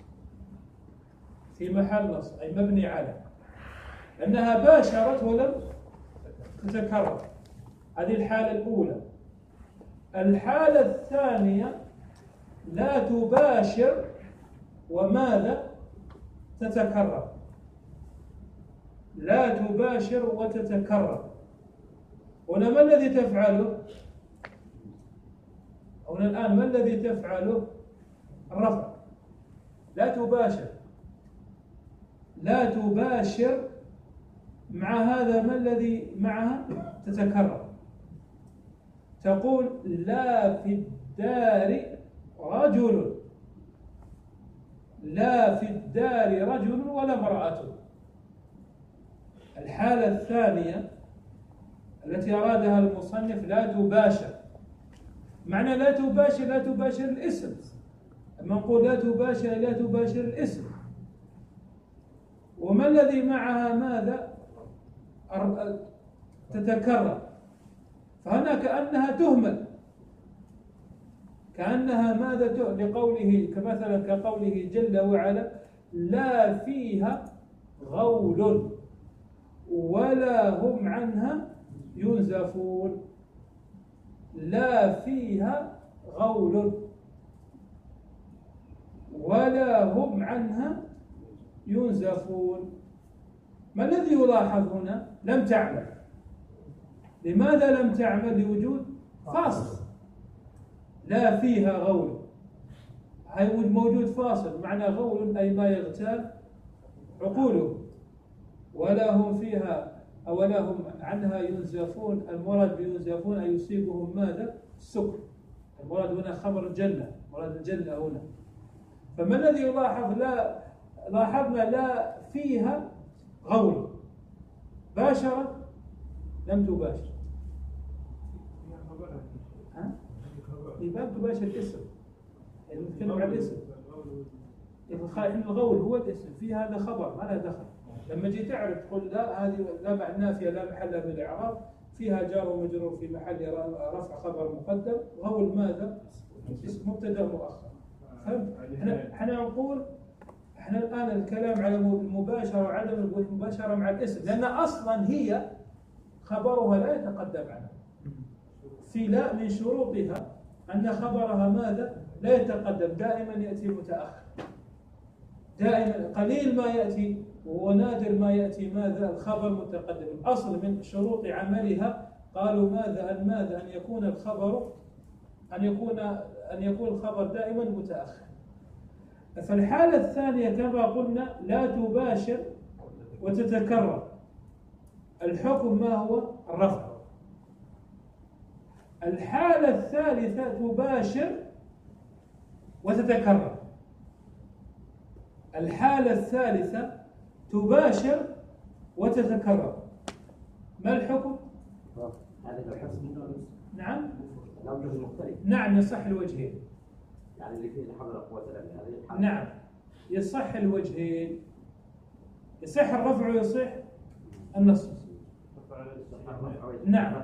في محل نصب أي مبني على، لأنها باشرت ولم تتكرر. هذه الحالة الأولى. الحالة الثانية لا تباشر وماذا تتكرر، لا تباشر وتتكرر. هنا ما الذي تفعله؟ هنا الآن ما الذي تفعله؟ الرفع. لا تباشر، لا تباشر مع هذا ما الذي معها؟ تتكرر. تقول لا في الدار رجل، لا في الدار رجل ولا امرأة. الحالة الثانية التي أرادها المصنف لا تباشر. معنى لا تباشر لا تباشر الاسم. لما نقول لا تباشر لا تباشر الاسم. وما الذي معها ماذا؟ تتكرر. فهنا كأنها تهمل، كأنها ماذا تهمل لقوله كمثلا كقوله جل وعلا لا فيها غول ولا هم عنها ينزفون. لا فيها غول ولا هم عنها ينزفون. ما الذي يلاحظ هنا؟ لم تعمل. لماذا لم تعمل؟ لوجود فاصل. لا فيها غول، هاي موجود فاصل. معنى غول أي ما يغتال عقوله. ولا هم فيها أو لا هم عنها ينزفون. المراد بينزفون أي يصيبهم ماذا؟ السكر. المراد هنا خبر الجنة، مراد الجنة هنا. فما الذي يلاحظ؟ لا لاحظنا لا فيها غول. باشرت لم تباشر. ها؟ لباب تباشر الاسم، يعني نتكلم عن الاسم. إن الغول هو الاسم، في هذا خبر ما له دخل. لما جيت تعرف تقول لا هذه لا معنى نافية لا محل من الإعراب، فيها جار ومجرور في محل رفع خبر مقدم. غول ماذا؟ اسم مبتدا مؤخر. فهمت؟ احنا احنا نقول احنا الآن الكلام على المباشرة وعدم المباشرة مع الاسم، لأن أصلا هي خبرها لا يتقدم عنها. في لا من شروطها أن خبرها ماذا؟ لا يتقدم، دائما يأتي متأخر. دائما قليل ما يأتي وهو نادر ما يأتي ماذا؟ الخبر متقدم. الأصل من شروط عملها قالوا ماذا؟ أن ماذا؟ أن يكون الخبر أن يكون أن يكون الخبر دائما متأخر. فالحالة الثانية كما قلنا لا تباشر وتتكرر. الحكم ما هو؟ الرفع. الحالة الثالثة تباشر وتتكرر. الحالة الثالثة تباشر وتتكرر. ما الحكم؟ هذا الحكم نعم الأوجه مختلف. نعم يصح الوجهين. يعني اللي فيه الحظر قوة هذه. نعم يصح الوجهين. يصح الرفع ويصح النصب. نعم.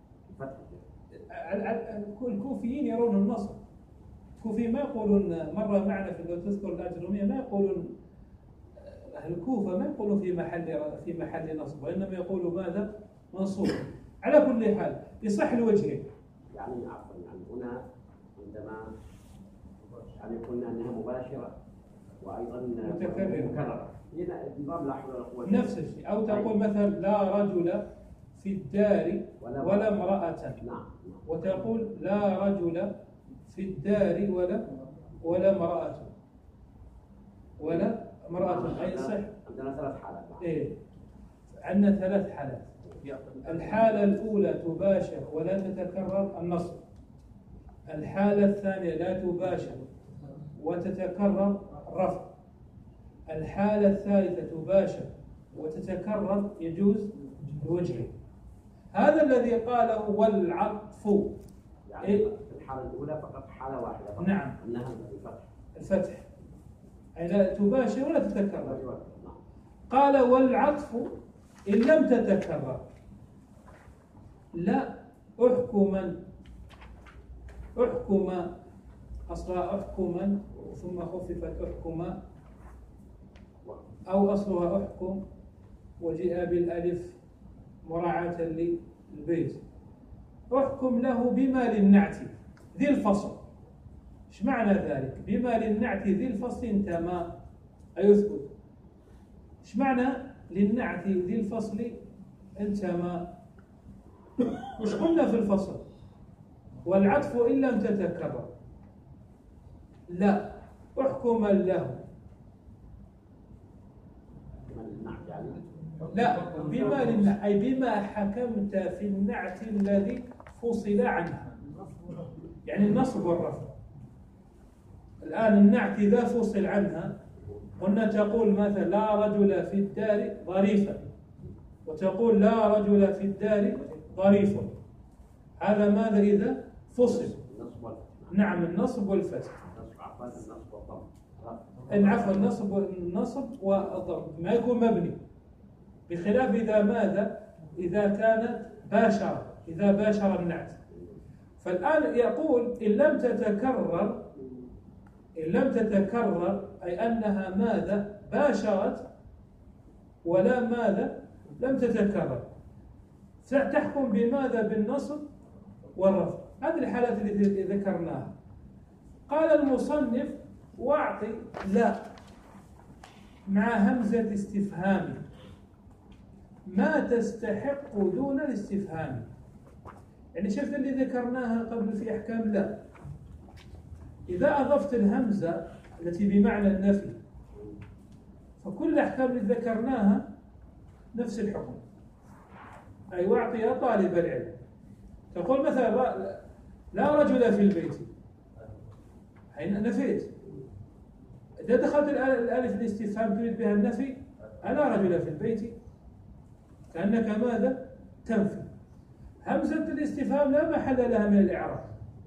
الكوفيين يرون النصب. الكوفيين ما يقولون، مرة معنا في لو تذكر الأجرومية ما يقولون أهل الكوفة ما يقولون في محل في محل نصب، وإنما يقولوا ماذا؟ منصوب. على كل حال يصح الوجهين. يعني عفوا يعني هنا عندما يعني قلنا أنها مباشرة وأيضا مكررة، هنا نظام لا حول ولا قوة. نفس الشيء. أو تقول مثلا لا رجل في الدار ولا امرأة. نعم. وتقول لا رجل في الدار ولا ولا امرأة ولا امرأة. أي صح. عندنا ثلاث حالات. إيه عندنا ثلاث حالات. الحالة الأولى تباشر ولا تتكرر النصب. الحالة الثانية لا تباشر وتتكرر الرفع. الحالة الثالثة تباشر وتتكرر يجوز الوجهين. هذا الذي قاله والعطف. يعني إيه؟ الحالة الأولى فقط حالة واحدة فقط. نعم. أنها الفتح. الفتح أي لا تباشر ولا تتكرر. قال والعطف إن لم تتكرر لا أحكما. أحكما أصلها أحكما ثم خففت أحكما، أو أصلها أحكم وجاء بالألف مراعاة للبيت. أحكم له بما للنعت ذي الفصل. إيش معنى ذلك؟ بما للنعت ذي الفصل انتمى أيثبت. إيش معنى للنعت ذي الفصل انتمى؟ وش قلنا في الفصل؟ والعطف إن لم تتكرر لا أحكم له. لا بما للنعت أي بما حكمت في النعت الذي فصل عنه، يعني النصب والرفع. الآن النعت إذا فصل عنها قلنا تقول مثلا لا رجل في الدار ظريفا، وتقول لا رجل في الدار ظريف. هذا ماذا إذا فصل؟ نعم النصب والفتح. عفوا النصب والنصب والضم ما يكون مبني، بخلاف إذا ماذا؟ إذا كان باشر، إذا باشر النعت. فالآن يقول إن لم تتكرر، إن لم تتكرر أي أنها ماذا؟ باشرت ولا ماذا؟ لم تتكرر، تحكم بماذا؟ بالنصب والرفع. هذه الحالات التي ذكرناها. قال المصنف واعطي لا مع همزة استفهام ما تستحق دون الاستفهام. يعني شفت اللي ذكرناها قبل في أحكام لا، إذا أضفت الهمزة التي بمعنى النفي فكل الأحكام اللي ذكرناها نفس الحكم. أي واعطي يا طالب العلم، تقول مثلا لا رجل في البيت، حين نفيت. إذا دخلت الألف الاستفهام تريد بها النفي، ألا رجل في البيت، كأنك ماذا؟ تنفي. همزة الاستفهام لا محل لها من الإعراب،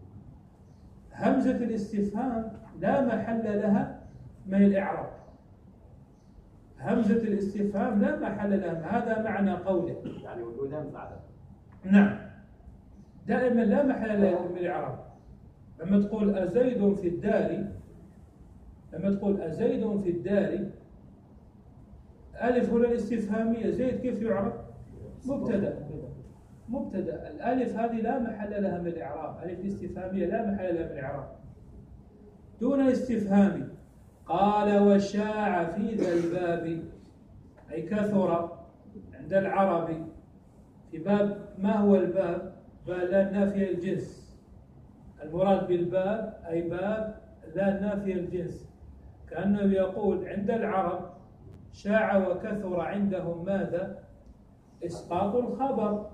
همزة الاستفهام لا محل لها من الإعراب، همزة الاستفهام لا محل لها. هذا معنى قوله يعني وجودها بعد. نعم دائما لا محل لها من الإعراب. لما تقول أزيد في الدار، لما تقول أزيد في الدار، ألف هنا الاستفهامية زيد كيف يعرف؟ مبتدأ، مبتدأ. الألف هذه لا محل لها من الإعراب، ألف الاستفهامية لا محل لها من الإعراب. دون الاستفهام قال وشاع في ذا الباب أي كثر عند العرب. في باب ما هو الباب؟ باب لا نافية الجنس. المراد بالباب أي باب لا نافية الجنس، كأنه يقول عند العرب شاع وكثر عندهم ماذا؟ إسقاط الخبر.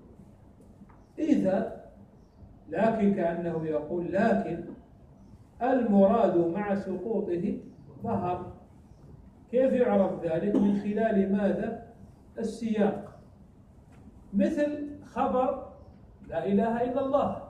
إذا لكن كأنه يقول لكن المراد مع سقوطه ظهر. كيف يعرف ذلك؟ من خلال ماذا؟ السياق. مثل خبر لا إله إلا الله،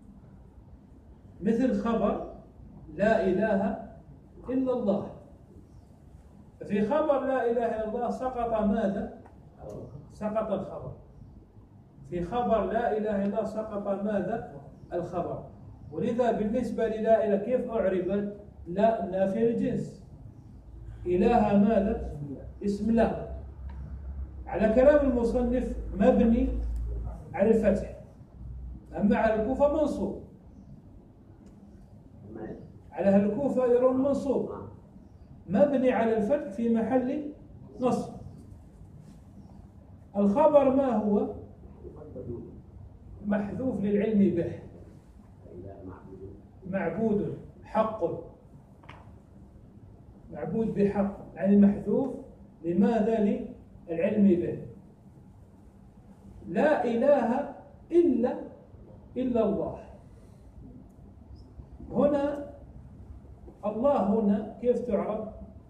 مثل خبر لا إله إلا الله. ففي خبر لا إله إلا الله سقط ماذا؟ سقط الخبر. في خبر لا إله إلا الله سقط ماذا؟ الخبر. ولذا بالنسبة للا إله كيف أعربت؟ لا نافية الجنس، إله ماذا؟ اسم لا. على كلام المصنف مبني على الفتح، أما على الكوفة منصوب. على أهل الكوفة يرون منصوب، مبني على الفتح في محل نصب. الخبر ما هو؟ محذوف للعلم به، معبود حق، معبود بحق، يعني محذوف لماذا؟ للعلم به. لا إله إلا إلا الله. هنا الله هنا كيف تعرف؟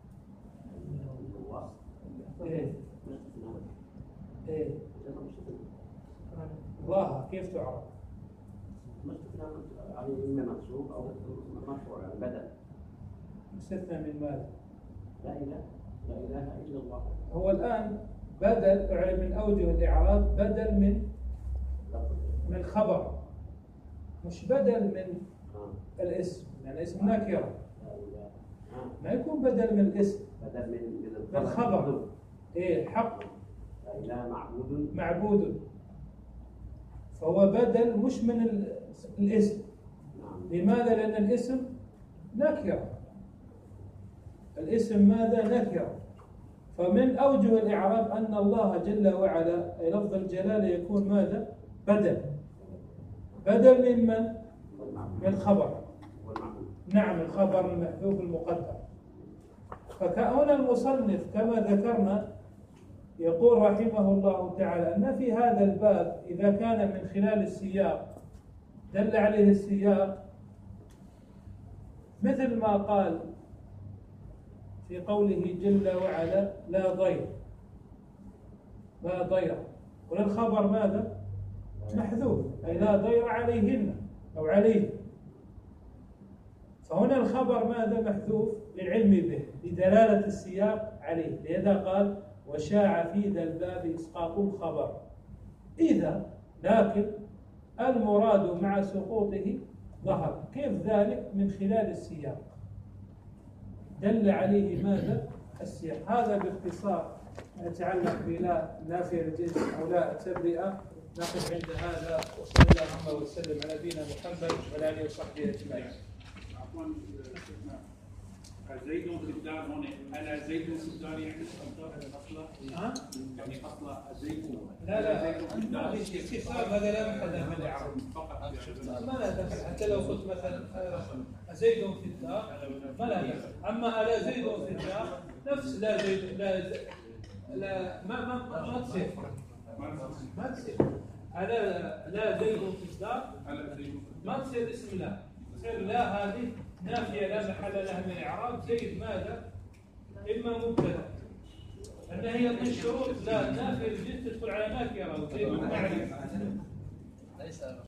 إيه؟ إيه؟ الله كيف تعرف؟ يعني إما منصوب أو مرفوع يعني بدل. مستثنى من ماذا؟ لا إله لا إله إلا الله. هو الآن بدل أعرب من أوجه الإعراب، بدل من من خبر، مش بدل من الاسم، يعني اسم نكرة ما يكون بدل من الاسم، بدل من من الخبر. إيه حق لا إله معبود معبود، فهو بدل مش من الاسم. لماذا؟ لأن الاسم نكرة، الاسم ماذا؟ نكرة. فمن أوجه الإعراب أن الله جل وعلا أي لفظ الجلالة يكون ماذا؟ بدل. بدل من من؟ من خبر. نعم، الخبر المحذوف المقدر. فكأن المصنف كما ذكرنا يقول رحمه الله تعالى أن في هذا الباب إذا كان من خلال السياق دل عليه السياق، مثل ما قال في قوله جل وعلا لا ضير، لا ضير، وللخبر ماذا؟ محذوف، أي لا ضير عليهن أو عليه. فهنا الخبر ماذا؟ محذوف للعلم به، لدلالة السياق عليه، لذا قال وشاع في ذا الباب إسقاط الخبر. إذا لكن المراد مع سقوطه ظهر. كيف ذلك؟ من خلال السياق دل عليه ماذا؟ السياق. هذا باختصار ما يتعلق بلا نافية الجنس أو لا التبرئة. نقف عند هذا، وصلى الله وسلم على نبينا محمد وعلى آله وصحبه أجمعين. عفوا زيد في الدار هنا، أنا زيد في الدار يعني أصلا ها؟ يعني أصلا زيد. لا لا ما في شيء، في صار هذا لا محل من الإعراب فقط ما لا دخل. حتى لو قلت مثلا زيد في الدار ما لا دخل. أما ألا زيد في الدار نفس لا زيد لا ز... لا ما ما ما تصير ما تصير. ألا لا زيد في الدار ما تصير اسم لا، تصير لا هذه نافية لا محل لها من الإعراب. زيد ماذا؟ إما مبتدأ، أن هي من الشروط لا نافية الجنس تدخل على نكرة، وزيد معرفة.